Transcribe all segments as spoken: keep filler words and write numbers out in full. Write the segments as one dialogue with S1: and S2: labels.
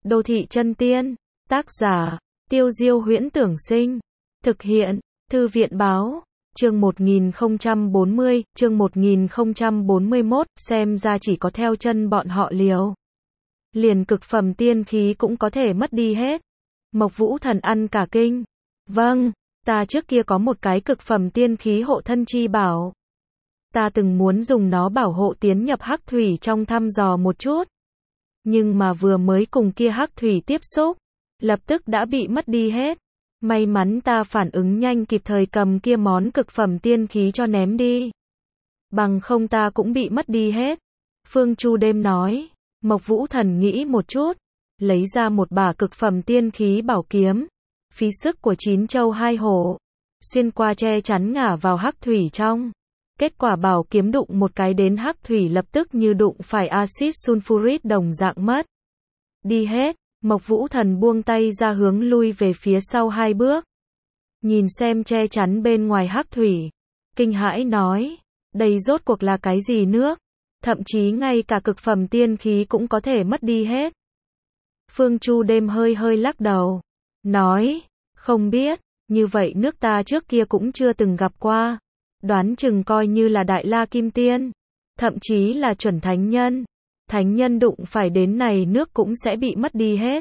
S1: Đô thị chân tiên. Tác giả, Tiêu Diêu Huyễn Tưởng Sinh. Thực hiện, Thư viện Báo. Chương một nghìn không trăm bốn mươi, chương một nghìn không trăm bốn mươi mốt, xem ra chỉ có theo chân bọn họ liều. Liền cực phẩm tiên khí cũng có thể mất đi hết. Mộc Vũ Thần ăn cả kinh. Vâng, ta trước kia có một cái cực phẩm tiên khí hộ thân chi bảo. Ta từng muốn dùng nó bảo hộ tiến nhập hắc thủy trong thăm dò một chút. Nhưng mà vừa mới cùng kia hắc thủy tiếp xúc, lập tức đã bị mất đi hết. May mắn ta phản ứng nhanh kịp thời cầm kia món cực phẩm tiên khí cho ném đi. Bằng không ta cũng bị mất đi hết. Phương Chu đêm nói. Mộc Vũ Thần nghĩ một chút, lấy ra một bả cực phẩm tiên khí bảo kiếm, phí sức của chín châu hai hổ, xuyên qua che chắn ngả vào hắc thủy trong. Kết quả bảo kiếm đụng một cái đến hắc thủy lập tức như đụng phải axit sulfuric đồng dạng mất. Đi hết, Mộc Vũ Thần buông tay ra hướng lui về phía sau hai bước. Nhìn xem che chắn bên ngoài hắc thủy, kinh hãi nói, đây rốt cuộc là cái gì nước? Thậm chí ngay cả cực phẩm tiên khí cũng có thể mất đi hết. Phương Chu đêm hơi hơi lắc đầu, nói, không biết, như vậy nước ta trước kia cũng chưa từng gặp qua. Đoán chừng coi như là Đại La Kim Tiên, thậm chí là chuẩn thánh nhân. Thánh nhân đụng phải đến này nước cũng sẽ bị mất đi hết.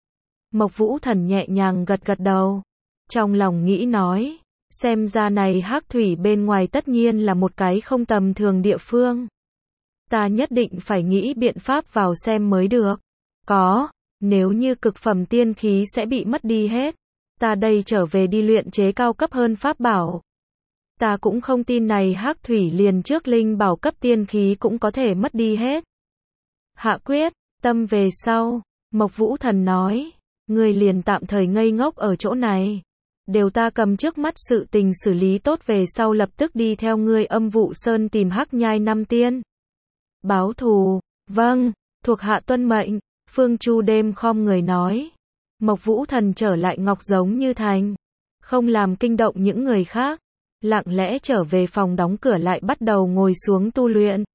S1: Mộc Vũ Thần nhẹ nhàng gật gật đầu, trong lòng nghĩ nói, xem ra này hắc thủy bên ngoài tất nhiên là một cái không tầm thường địa phương. Ta nhất định phải nghĩ biện pháp vào xem mới được. Có, nếu như cực phẩm tiên khí sẽ bị mất đi hết, ta đây trở về đi luyện chế cao cấp hơn pháp bảo. Ta cũng không tin này hắc thủy liền trước linh bảo cấp tiên khí cũng có thể mất đi hết. Hạ quyết, tâm về sau, Mộc Vũ Thần nói, ngươi liền tạm thời ngây ngốc ở chỗ này. Đều ta cầm trước mắt sự tình xử lý tốt về sau lập tức đi theo ngươi Âm Vụ Sơn tìm hắc nhai năm tiên. Báo thù, vâng, thuộc hạ tuân mệnh, Phương Chu đêm khom người nói. Mộc Vũ Thần trở lại ngọc giống như thành, không làm kinh động những người khác, lặng lẽ trở về phòng đóng cửa lại bắt đầu ngồi xuống tu luyện.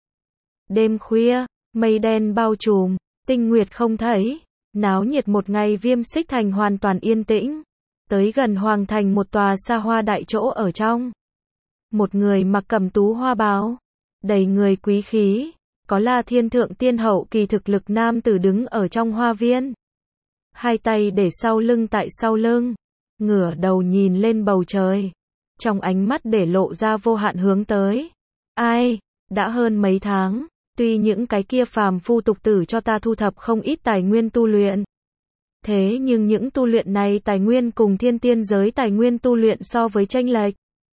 S1: Đêm khuya, mây đen bao trùm, tinh nguyệt không thấy, náo nhiệt một ngày Viêm Xích Thành hoàn toàn yên tĩnh. Tới gần hoàng thành một tòa xa hoa đại chỗ ở trong. Một người mặc cẩm tú hoa bào, đầy người quý khí, có là thiên thượng tiên hậu kỳ thực lực nam tử đứng ở trong hoa viên. Hai tay để sau lưng tại sau lưng, ngửa đầu nhìn lên bầu trời. Trong ánh mắt để lộ ra vô hạn hướng tới. Ai, đã hơn mấy tháng, tuy những cái kia phàm phu tục tử cho ta thu thập không ít tài nguyên tu luyện. Thế nhưng những tu luyện này tài nguyên cùng thiên tiên giới tài nguyên tu luyện so với chênh lệch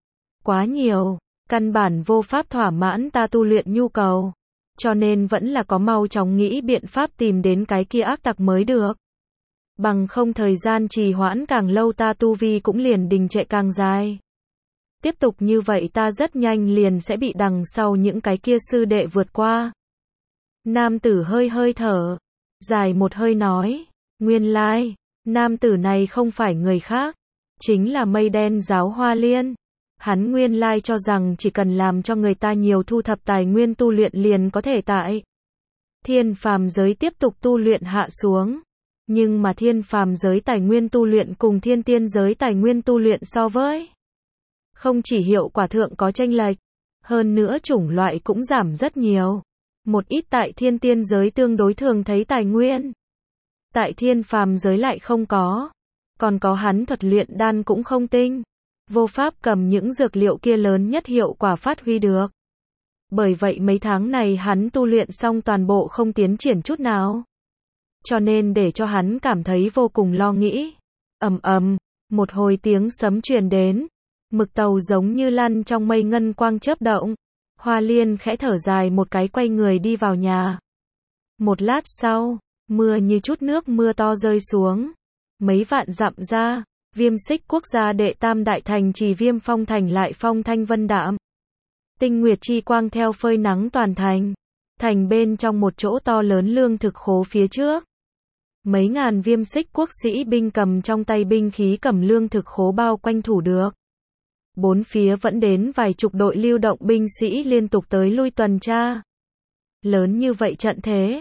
S1: quá nhiều, căn bản vô pháp thỏa mãn ta tu luyện nhu cầu. Cho nên vẫn là có mau chóng nghĩ biện pháp tìm đến cái kia ác tặc mới được. Bằng không thời gian trì hoãn càng lâu ta tu vi cũng liền đình trệ càng dài. Tiếp tục như vậy ta rất nhanh liền sẽ bị đằng sau những cái kia sư đệ vượt qua. Nam tử hơi hơi thở, dài một hơi nói, nguyên lai, nam tử này không phải người khác, chính là Mây Đen Giáo Hoa Liên. Hắn nguyên lai cho rằng chỉ cần làm cho người ta nhiều thu thập tài nguyên tu luyện liền có thể tại thiên phàm giới tiếp tục tu luyện hạ xuống. Nhưng mà thiên phàm giới tài nguyên tu luyện cùng thiên tiên giới tài nguyên tu luyện so với, không chỉ hiệu quả thượng có chênh lệch, hơn nữa chủng loại cũng giảm rất nhiều. Một ít tại thiên tiên giới tương đối thường thấy tài nguyên, tại thiên phàm giới lại không có. Còn có hắn thuật luyện đan cũng không tinh, vô pháp cầm những dược liệu kia lớn nhất hiệu quả phát huy được. Bởi vậy mấy tháng này hắn tu luyện xong toàn bộ không tiến triển chút nào. Cho nên để cho hắn cảm thấy vô cùng lo nghĩ. Ầm ầm, một hồi tiếng sấm truyền đến, mực tàu giống như lăn trong mây ngân quang chớp động. Hoa Liên khẽ thở dài một cái quay người đi vào nhà. Một lát sau, mưa như chút nước mưa to rơi xuống. Mấy vạn dặm ra, Viêm Xích quốc gia đệ tam đại thành trì Viêm Phong thành lại phong thanh vân đạm. Tinh nguyệt chi quang theo phơi nắng toàn thành. Thành bên trong một chỗ to lớn lương thực khố phía trước. Mấy ngàn Viêm Xích quốc sĩ binh cầm trong tay binh khí cầm lương thực khố bao quanh thủ được. Bốn phía vẫn đến vài chục đội lưu động binh sĩ liên tục tới lui tuần tra. Lớn như vậy trận thế,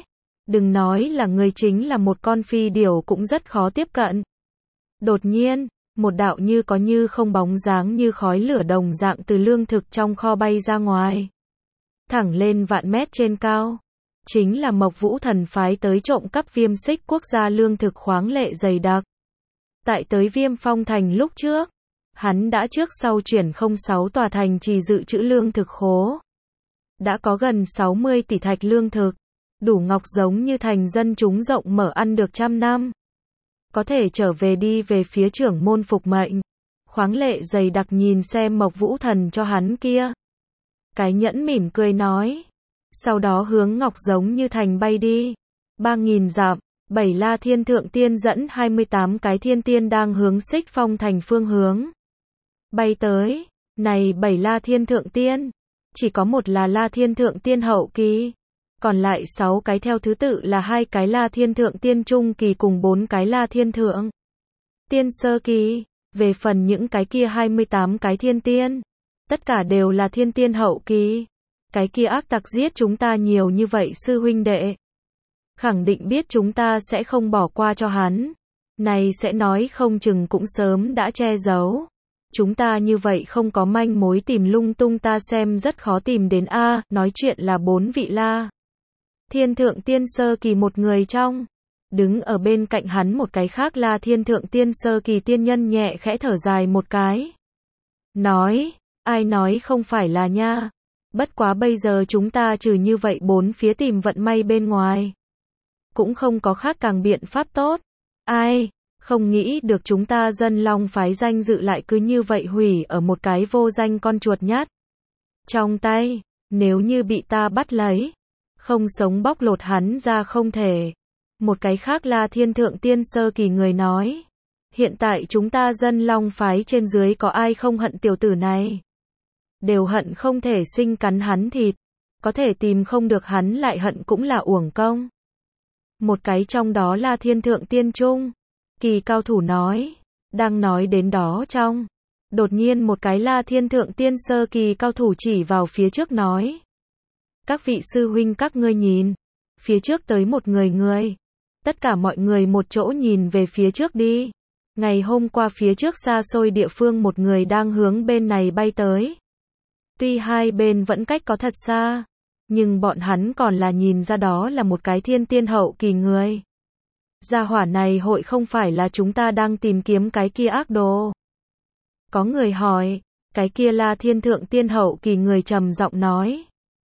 S1: Đừng nói là người, chính là một con phi điểu cũng rất khó tiếp cận. Đột nhiên, một đạo như có như không bóng dáng như khói lửa đồng dạng từ lương thực trong kho bay ra ngoài. Thẳng lên vạn mét trên cao. Chính là Mộc Vũ Thần phái tới trộm cắp Viêm Xích quốc gia lương thực khoáng lệ dày đặc. Tại tới Viêm Phong Thành lúc trước, hắn đã trước sau chuyển không sáu tòa thành trì dự trữ lương thực khố. Đã có gần sáu mươi tỷ thạch lương thực, đủ ngọc giống như thành dân chúng rộng mở ăn được trăm năm. Có thể trở về đi về phía trưởng môn phục mệnh. Khoáng lệ dày đặc nhìn xem Mộc Vũ Thần cho hắn kia. Cái nhẫn mỉm cười nói. Sau đó hướng ngọc giống như thành bay đi. Ba nghìn dặm, bảy La Thiên Thượng Tiên dẫn hai mươi tám cái thiên tiên đang hướng Xích Phong Thành phương hướng. Bay tới, này bảy La Thiên Thượng Tiên. Chỉ có một là La Thiên Thượng Tiên hậu kỳ. Còn lại sáu cái theo thứ tự là hai cái La Thiên Thượng Tiên trung kỳ cùng bốn cái La Thiên Thượng Tiên sơ kỳ. Về phần những cái kia hai mươi tám cái thiên tiên, tất cả đều là thiên tiên hậu kỳ. Cái kia ác tặc giết chúng ta nhiều như vậy sư huynh đệ. Khẳng định biết chúng ta sẽ không bỏ qua cho hắn. Này sẽ nói không chừng cũng sớm đã che giấu. Chúng ta như vậy không có manh mối tìm lung tung ta xem rất khó tìm đến a. Nói chuyện là bốn vị La Thiên Thượng Tiên sơ kỳ một người trong. Đứng ở bên cạnh hắn một cái khác La Thiên Thượng Tiên sơ kỳ tiên nhân nhẹ khẽ thở dài một cái. Nói, ai nói không phải là nha. Bất quá bây giờ chúng ta trừ như vậy bốn phía tìm vận may bên ngoài. Cũng không có khác càng biện pháp tốt. Ai, không nghĩ được chúng ta Dân Long phái danh dự lại cứ như vậy hủy ở một cái vô danh con chuột nhát. Trong tay, nếu như bị ta bắt lấy, không sống bóc lột hắn ra không thể. Một cái khác là Thiên Thượng Tiên sơ kỳ người nói. Hiện tại chúng ta Dân Long phái trên dưới có ai không hận tiểu tử này. Đều hận không thể sinh cắn hắn thịt. Có thể tìm không được hắn lại hận cũng là uổng công. Một cái trong đó là Thiên Thượng Tiên trung kỳ cao thủ nói. Đang nói đến đó trong. Đột nhiên một cái là Thiên Thượng Tiên sơ kỳ cao thủ chỉ vào phía trước nói. Các vị sư huynh các ngươi nhìn. Phía trước tới một người người. Tất cả mọi người một chỗ nhìn về phía trước đi. Ngày hôm qua phía trước xa xôi địa phương một người đang hướng bên này bay tới. Tuy hai bên vẫn cách có thật xa, nhưng bọn hắn còn là nhìn ra đó là một cái thiên tiên hậu kỳ người. Gia hỏa này hội không phải là chúng ta đang tìm kiếm cái kia ác đồ. Có người hỏi, cái kia là Thiên Thượng Tiên hậu kỳ người trầm giọng nói.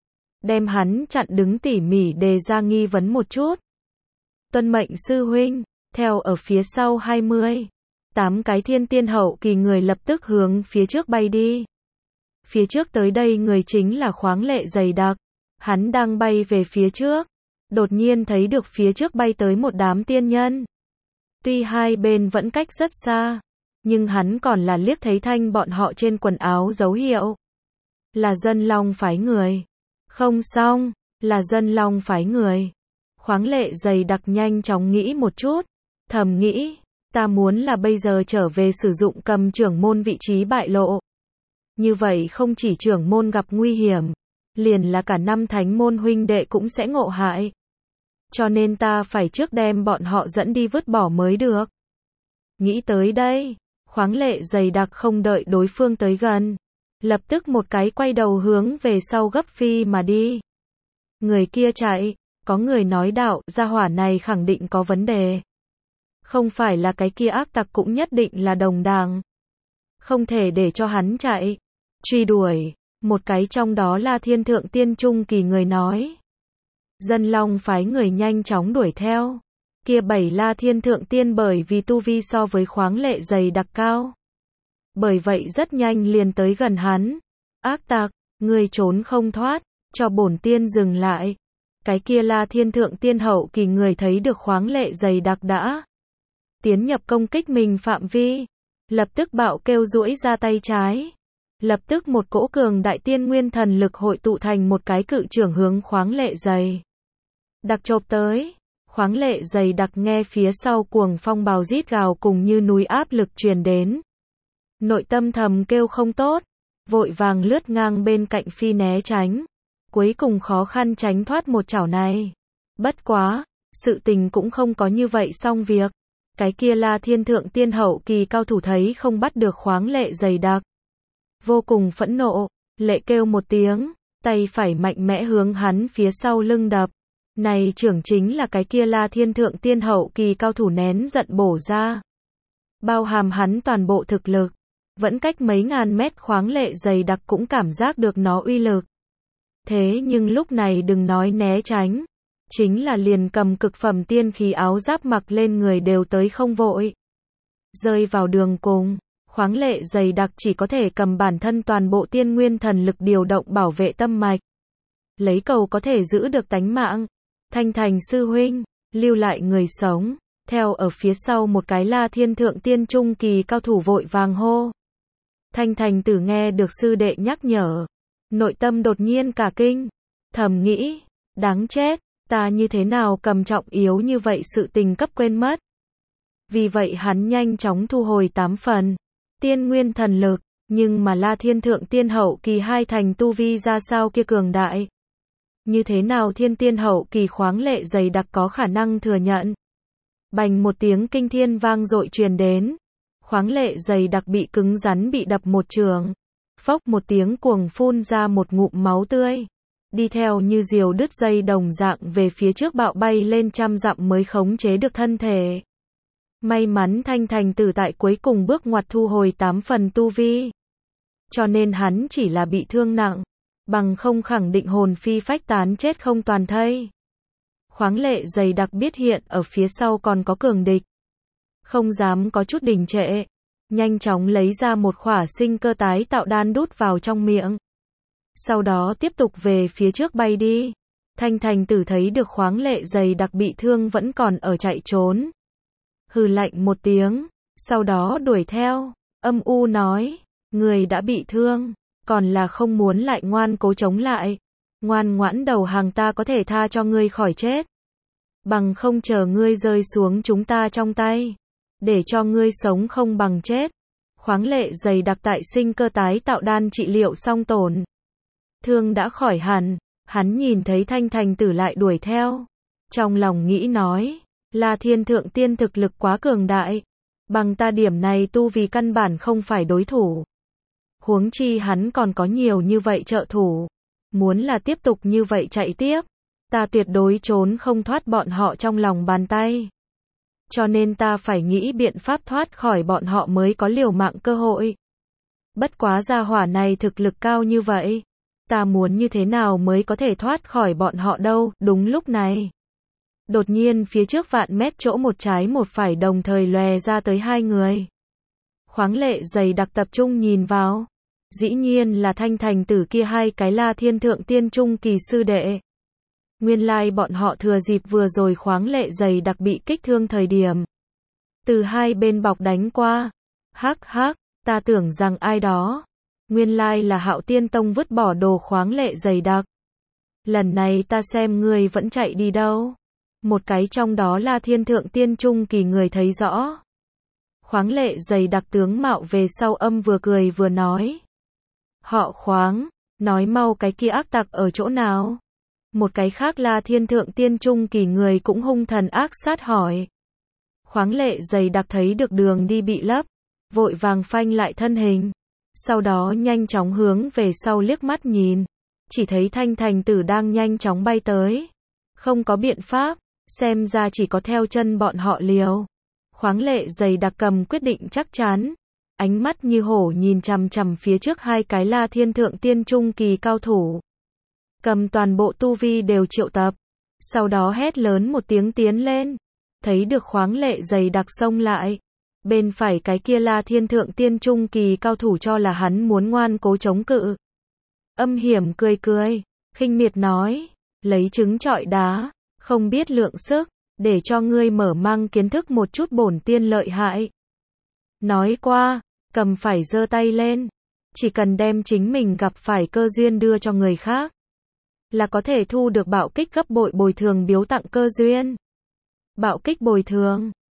S1: Đem hắn chặn đứng tỉ mỉ đề ra nghi vấn một chút. Tuân mệnh sư huynh, theo ở phía sau hai mươi. Tám cái thiên tiên hậu kỳ người lập tức hướng phía trước bay đi. Phía trước tới đây người chính là khoáng lệ dày đặc. Hắn đang bay về phía trước. Đột nhiên thấy được phía trước bay tới một đám tiên nhân. Tuy hai bên vẫn cách rất xa, nhưng hắn còn là liếc thấy thanh bọn họ trên quần áo dấu hiệu. Là Dân Long phái người. Không xong, là Dân Long phái người. Khoáng lệ dày đặc nhanh chóng nghĩ một chút. Thầm nghĩ, ta muốn là bây giờ trở về sử dụng cầm trưởng môn vị trí bại lộ. Như vậy không chỉ trưởng môn gặp nguy hiểm, liền là cả năm thánh môn huynh đệ cũng sẽ ngộ hại. Cho nên ta phải trước đem bọn họ dẫn đi vứt bỏ mới được. Nghĩ tới đây, khoáng lệ dày đặc không đợi đối phương tới gần. Lập tức một cái quay đầu hướng về sau gấp phi mà đi. Người kia chạy, có người nói đạo, gia hỏa này khẳng định có vấn đề. Không phải là cái kia ác tặc cũng nhất định là đồng đảng. Không thể để cho hắn chạy. Truy đuổi, một cái trong đó là Thiên Thượng Tiên trung kỳ người nói. Dân Long phái người nhanh chóng đuổi theo. Kia bảy la Thiên Thượng Tiên bởi vì tu vi so với khoáng lệ dày đặc cao. Bởi vậy rất nhanh liền tới gần hắn. Ác tặc, người trốn không thoát, cho bổn tiên dừng lại. Cái kia là Thiên Thượng Tiên hậu kỳ người thấy được khoáng lệ dày đặc đã tiến nhập công kích mình phạm vi. Lập tức bạo kêu duỗi ra tay trái. Lập tức một cỗ cường đại tiên nguyên thần lực hội tụ thành một cái cự trưởng hướng khoáng lệ dày đặc chộp tới. Khoáng lệ dày đặc nghe phía sau cuồng phong bào rít gào cùng như núi áp lực truyền đến. Nội tâm thầm kêu không tốt, vội vàng lướt ngang bên cạnh phi né tránh. Cuối cùng khó khăn tránh thoát một chảo này. Bất quá, sự tình cũng không có như vậy xong việc. Cái kia La Thiên Thượng Tiên hậu kỳ cao thủ thấy không bắt được khoáng lệ dày đặc. Vô cùng phẫn nộ, lệ kêu một tiếng, tay phải mạnh mẽ hướng hắn phía sau lưng đập. Này trưởng chính là cái kia La Thiên Thượng Tiên hậu kỳ cao thủ nén giận bổ ra. Bao hàm hắn toàn bộ thực lực. Vẫn cách mấy ngàn mét khoáng lệ dày đặc cũng cảm giác được nó uy lực. Thế nhưng lúc này đừng nói né tránh. Chính là liền cầm cực phẩm tiên khí áo giáp mặc lên người đều tới không vội. Rơi vào đường cùng, khoáng lệ dày đặc chỉ có thể cầm bản thân toàn bộ tiên nguyên thần lực điều động bảo vệ tâm mạch. Lấy cầu có thể giữ được tánh mạng. Thanh Thành sư huynh, lưu lại người sống. Theo ở phía sau một cái La Thiên Thượng Tiên trung kỳ cao thủ vội vàng hô. Thanh Thành tử nghe được sư đệ nhắc nhở. Nội tâm đột nhiên cả kinh. Thầm nghĩ, đáng chết, ta như thế nào cầm trọng yếu như vậy sự tình cấp quên mất. Vì vậy hắn nhanh chóng thu hồi tám phần. Tiên nguyên thần lực, nhưng mà La Thiên Thượng Tiên hậu kỳ hai thành tu vi ra sao kia cường đại. Như thế nào thiên tiên hậu kỳ khoáng lệ dày đặc có khả năng thừa nhận. Bành một tiếng kinh thiên vang dội truyền đến. Khoáng lệ dày đặc bị cứng rắn bị đập một trường. Phốc một tiếng cuồng phun ra một ngụm máu tươi. Đi theo như diều đứt dây đồng dạng về phía trước bạo bay lên trăm dặm mới khống chế được thân thể. May mắn Thanh Thành tử tại cuối cùng bước ngoặt thu hồi tám phần tu vi. Cho nên hắn chỉ là bị thương nặng. Bằng không khẳng định hồn phi phách tán chết không toàn thây. Khoáng lệ dày đặc biết hiện ở phía sau còn có cường địch. Không dám có chút đình trệ. Nhanh chóng lấy ra một khỏa sinh cơ tái tạo đan đút vào trong miệng. Sau đó tiếp tục về phía trước bay đi. Thanh Thành tử thấy được khoáng lệ dày đặc bị thương vẫn còn ở chạy trốn. Hừ lạnh một tiếng. Sau đó đuổi theo. Âm u nói. Người đã bị thương. Còn là không muốn lại ngoan cố chống lại. Ngoan ngoãn đầu hàng ta có thể tha cho ngươi khỏi chết. Bằng không chờ ngươi rơi xuống chúng ta trong tay. Để cho ngươi sống không bằng chết. Khoáng lệ dày đặc tại sinh cơ tái tạo đan trị liệu xong tổn. Thương đã khỏi hẳn. Hắn nhìn thấy Thanh Thành tử lại đuổi theo. Trong lòng nghĩ nói. La Thiên Thượng Tiên thực lực quá cường đại. Bằng ta điểm này tu vì căn bản không phải đối thủ. Huống chi hắn còn có nhiều như vậy trợ thủ. Muốn là tiếp tục như vậy chạy tiếp. Ta tuyệt đối trốn không thoát bọn họ trong lòng bàn tay. Cho nên ta phải nghĩ biện pháp thoát khỏi bọn họ mới có liều mạng cơ hội. Bất quá gia hỏa này thực lực cao như vậy. Ta muốn như thế nào mới có thể thoát khỏi bọn họ đâu. Đúng lúc này. Đột nhiên phía trước vạn mét chỗ một trái một phải đồng thời lòe ra tới hai người. Khoáng lệ dày đặc tập trung nhìn vào. Dĩ nhiên là Thanh Thành tử kia hai cái La Thiên Thượng Tiên trung kỳ sư đệ. Nguyên lai bọn họ thừa dịp vừa rồi khoáng lệ dày đặc bị kích thương thời điểm. Từ hai bên bọc đánh qua. Hắc hắc, ta tưởng rằng ai đó. Nguyên lai là Hạo Tiên Tông vứt bỏ đồ khoáng lệ dày đặc. Lần này ta xem ngươi vẫn chạy đi đâu. Một cái trong đó là Thiên Thượng Tiên trung kỳ người thấy rõ. Khoáng lệ dày đặc tướng mạo về sau âm vừa cười vừa nói. Họ Khoáng, nói mau cái kia ác tặc ở chỗ nào? Một cái khác là Thiên Thượng Tiên trung kỳ người cũng hung thần ác sát hỏi. Khoáng lệ dày đặc thấy được đường đi bị lấp, vội vàng phanh lại thân hình. Sau đó nhanh chóng hướng về sau liếc mắt nhìn. Chỉ thấy Thanh Thành tử đang nhanh chóng bay tới. Không có biện pháp, xem ra chỉ có theo chân bọn họ liều. Khoáng lệ dày đặc cầm quyết định chắc chắn. Ánh mắt như hổ nhìn chằm chằm phía trước hai cái La Thiên Thượng Tiên trung kỳ cao thủ. Cầm toàn bộ tu vi đều triệu tập. Sau đó hét lớn một tiếng tiến lên. Thấy được khoáng lệ dày đặc xông lại. Bên phải cái kia La Thiên Thượng Tiên trung kỳ cao thủ cho là hắn muốn ngoan cố chống cự. Âm hiểm cười cười, khinh miệt nói, lấy trứng trọi đá, không biết lượng sức, để cho ngươi mở mang kiến thức một chút bổn tiên lợi hại. Nói qua, cầm phải giơ tay lên, chỉ cần đem chính mình gặp phải cơ duyên đưa cho người khác, là có thể thu được bạo kích gấp bội bồi thường biếu tặng cơ duyên. Bạo kích bồi thường,